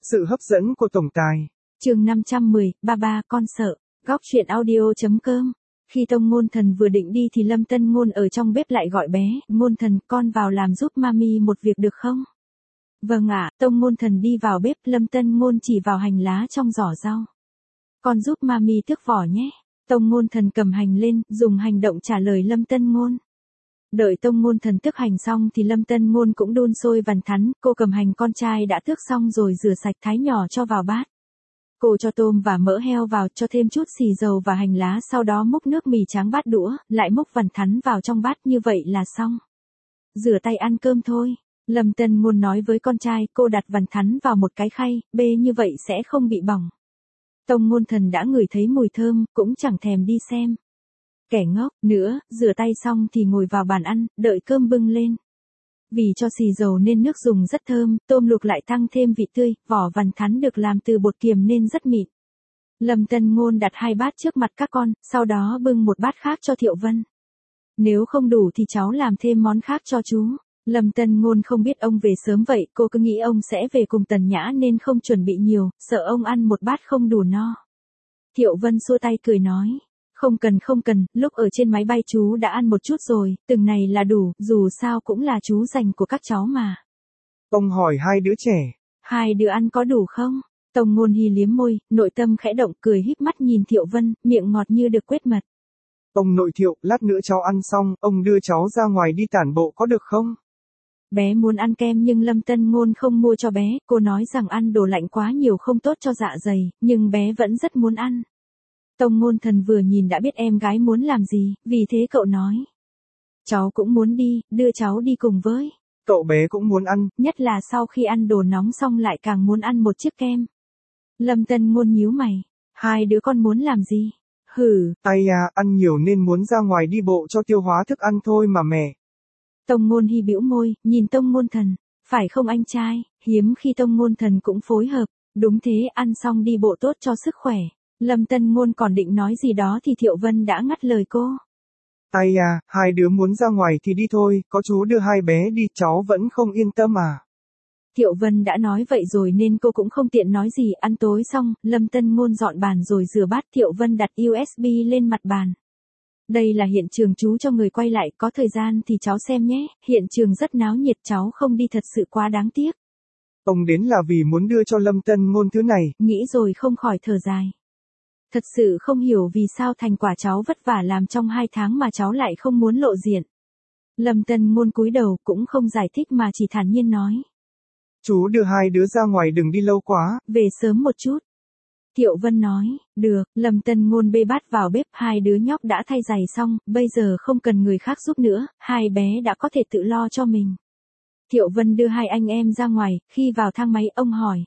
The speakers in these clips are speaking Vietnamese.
Sự hấp dẫn của tổng tài. Chương 510, ba con sợ. Góc truyện audio.com. Khi Tông Ngôn Thần vừa định đi thì Lâm Tân Ngôn ở trong bếp lại gọi bé, Ngôn Thần, con vào làm giúp mami một việc được không? Vâng ạ, Tông Ngôn Thần đi vào bếp, Lâm Tân Ngôn chỉ vào hành lá trong giỏ rau. Con giúp mami tước vỏ nhé. Tông Ngôn Thần cầm hành lên, dùng hành động trả lời Lâm Tân Ngôn. Đợi Tông Ngôn Thần tước hành xong thì Lâm Tân Ngôn cũng đun sôi vằn thắn, cô cầm hành con trai đã tước xong rồi rửa sạch thái nhỏ cho vào bát. Cô cho tôm và mỡ heo vào, cho thêm chút xì dầu và hành lá, sau đó múc nước mì tráng bát đũa, lại múc vằn thắn vào trong bát, như vậy là xong. Rửa tay ăn cơm thôi. Lâm Tân Ngôn nói với con trai, cô đặt vằn thắn vào một cái khay, bê như vậy sẽ không bị bỏng. Tông Ngôn Thần đã ngửi thấy mùi thơm, cũng chẳng thèm đi xem. Kẻ ngốc, nữa, rửa tay xong thì ngồi vào bàn ăn, đợi cơm bưng lên. Vì cho xì dầu nên nước dùng rất thơm, tôm luộc lại tăng thêm vị tươi, vỏ vằn thắn được làm từ bột kiềm nên rất mịn. Lâm Tân Ngôn đặt 2 bát trước mặt các con, sau đó bưng một bát khác cho Thiệu Vân. Nếu không đủ thì cháu làm thêm món khác cho chú. Lâm Tân Ngôn không biết ông về sớm vậy, cô cứ nghĩ ông sẽ về cùng Tần Nhã nên không chuẩn bị nhiều, sợ ông ăn một bát không đủ no. Thiệu Vân xua tay cười nói. Không cần, lúc ở trên máy bay chú đã ăn một chút rồi, từng này là đủ, dù sao cũng là chú dành của các cháu mà. Ông hỏi 2 đứa trẻ. 2 đứa ăn có đủ không? Tông Ngôn Hy liếm môi, nội tâm khẽ động, cười híp mắt nhìn Thiệu Vân, miệng ngọt như được quết mật. Ông nội Thiệu, lát nữa cháu ăn xong, ông đưa cháu ra ngoài đi tản bộ có được không? Bé muốn ăn kem nhưng Lâm Tân Ngôn không mua cho bé, cô nói rằng ăn đồ lạnh quá nhiều không tốt cho dạ dày, nhưng bé vẫn rất muốn ăn. Tông Ngôn Thần vừa nhìn đã biết em gái muốn làm gì, vì thế cậu nói. Cháu cũng muốn đi, đưa cháu đi cùng với. Cậu bé cũng muốn ăn. Nhất là sau khi ăn đồ nóng xong lại càng muốn ăn một chiếc kem. Lâm Tân Ngôn nhíu mày. 2 đứa con muốn làm gì? Hử. Ai à, ăn nhiều nên muốn ra ngoài đi bộ cho tiêu hóa thức ăn thôi mà mẹ. Tông Ngôn Hy bĩu môi, nhìn Tông Ngôn Thần. Phải không anh trai, hiếm khi Tông Ngôn Thần cũng phối hợp. Đúng thế, ăn xong đi bộ tốt cho sức khỏe. Lâm Tân Ngôn còn định nói gì đó thì Thiệu Vân đã ngắt lời cô. Ai à, 2 đứa muốn ra ngoài thì đi thôi, có chú đưa 2 bé đi, cháu vẫn không yên tâm à. Thiệu Vân đã nói vậy rồi nên cô cũng không tiện nói gì. Ăn tối xong, Lâm Tân Ngôn dọn bàn rồi rửa bát. Thiệu Vân đặt USB lên mặt bàn. Đây là hiện trường chú cho người quay lại, có thời gian thì cháu xem nhé, hiện trường rất náo nhiệt, cháu không đi thật sự quá đáng tiếc. Ông đến là vì muốn đưa cho Lâm Tân Ngôn thứ này. Nghĩ rồi không khỏi thở dài. Thật sự không hiểu vì sao thành quả cháu vất vả làm trong 2 tháng mà cháu lại không muốn lộ diện. Lâm Tân Ngôn cúi đầu cũng không giải thích mà chỉ thản nhiên nói. Chú đưa 2 đứa ra ngoài đừng đi lâu quá. Về sớm một chút. Thiệu Vân nói, được, Lâm Tân Ngôn bê bát vào bếp, 2 đứa nhóc đã thay giày xong, bây giờ không cần người khác giúp nữa, 2 bé đã có thể tự lo cho mình. Thiệu Vân đưa 2 anh em ra ngoài, khi vào thang máy ông hỏi.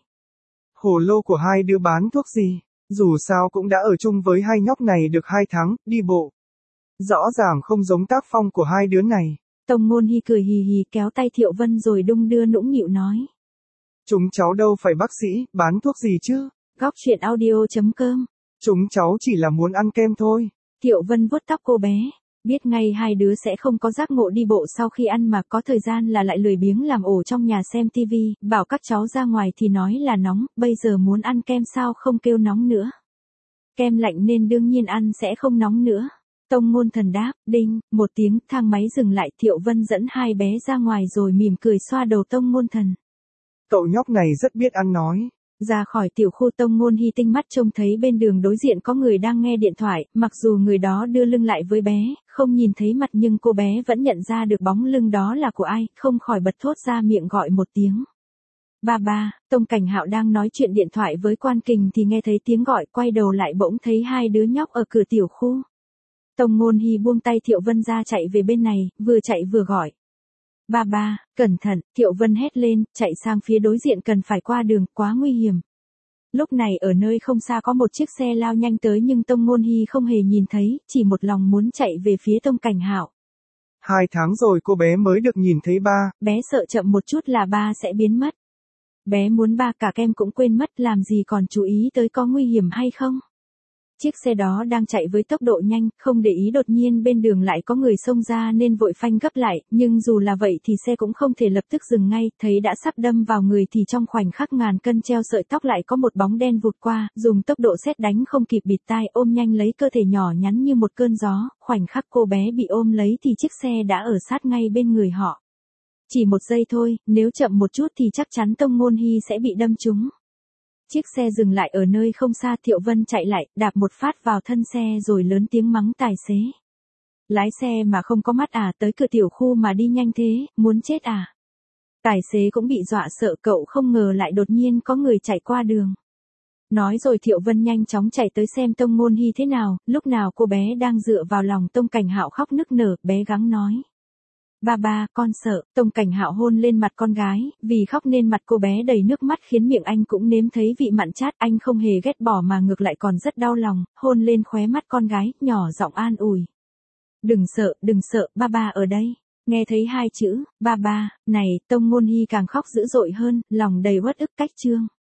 Hồ lô của 2 đứa bán thuốc gì? Dù sao cũng đã ở chung với 2 nhóc này được 2 tháng, đi bộ. Rõ ràng không giống tác phong của 2 đứa này. Tông Ngôn Hy cười hì hì kéo tay Thiệu Vân rồi đung đưa nũng nịu nói. Chúng cháu đâu phải bác sĩ, bán thuốc gì chứ? Góc truyện audio.com. Chúng cháu chỉ là muốn ăn kem thôi. Thiệu Vân vuốt tóc cô bé. Biết ngay 2 đứa sẽ không có giác ngộ đi bộ sau khi ăn mà có thời gian là lại lười biếng làm ổ trong nhà xem tivi, bảo các cháu ra ngoài thì nói là nóng, bây giờ muốn ăn kem sao không kêu nóng nữa. Kem lạnh nên đương nhiên ăn sẽ không nóng nữa. Tông Ngôn Thần đáp, đinh, một tiếng, thang máy dừng lại, Thiệu Vân dẫn 2 bé ra ngoài rồi mỉm cười xoa đầu Tông Ngôn Thần. Cậu nhóc này rất biết ăn nói. Ra khỏi tiểu khu, Tông Ngôn Hy tinh mắt trông thấy bên đường đối diện có người đang nghe điện thoại, mặc dù người đó đưa lưng lại với bé, không nhìn thấy mặt nhưng cô bé vẫn nhận ra được bóng lưng đó là của ai, không khỏi bật thốt ra miệng gọi một tiếng. Ba, Tông Cảnh Hạo đang nói chuyện điện thoại với Quan Kình thì nghe thấy tiếng gọi, quay đầu lại bỗng thấy 2 đứa nhóc ở cửa tiểu khu. Tông Ngôn Hy buông tay Thiệu Vân ra chạy về bên này, vừa chạy vừa gọi. Ba, cẩn thận, Thiệu Vân hét lên, chạy sang phía đối diện, cần phải qua đường, quá nguy hiểm. Lúc này ở nơi không xa có một chiếc xe lao nhanh tới nhưng Tông Ngôn Hy không hề nhìn thấy, chỉ một lòng muốn chạy về phía Tông Cảnh Hạo. 2 tháng rồi cô bé mới được nhìn thấy ba. Bé sợ chậm một chút là ba sẽ biến mất. Bé muốn ba cả kem cũng quên mất, làm gì còn chú ý tới có nguy hiểm hay không. Chiếc xe đó đang chạy với tốc độ nhanh, không để ý đột nhiên bên đường lại có người xông ra nên vội phanh gấp lại, nhưng dù là vậy thì xe cũng không thể lập tức dừng ngay, thấy đã sắp đâm vào người thì trong khoảnh khắc ngàn cân treo sợi tóc lại có một bóng đen vụt qua, dùng tốc độ sét đánh không kịp bịt tai ôm nhanh lấy cơ thể nhỏ nhắn như một cơn gió, khoảnh khắc cô bé bị ôm lấy thì chiếc xe đã ở sát ngay bên người họ. Chỉ một giây thôi, nếu chậm một chút thì chắc chắn Tông Ngôn Hy sẽ bị đâm trúng. Chiếc xe dừng lại ở nơi không xa, Thiệu Vân chạy lại, đạp một phát vào thân xe rồi lớn tiếng mắng tài xế. Lái xe mà không có mắt à, tới cửa tiểu khu mà đi nhanh thế, muốn chết à? Tài xế cũng bị dọa sợ, cậu không ngờ lại đột nhiên có người chạy qua đường. Nói rồi Thiệu Vân nhanh chóng chạy tới xem Tông Ngôn Hy thế nào, lúc nào cô bé đang dựa vào lòng Tông Cảnh Hạo khóc nức nở, bé gắng nói. Ba ba, con sợ. Tông Cảnh Hạo hôn lên mặt con gái, vì khóc nên mặt cô bé đầy nước mắt khiến miệng anh cũng nếm thấy vị mặn chát, anh không hề ghét bỏ mà ngược lại còn rất đau lòng, hôn lên khóe mắt con gái, nhỏ giọng an ủi. Đừng sợ, ba ba ở đây. Nghe thấy hai chữ, ba ba, này, Tông Ngôn Hy càng khóc dữ dội hơn, lòng đầy uất ức cách trương.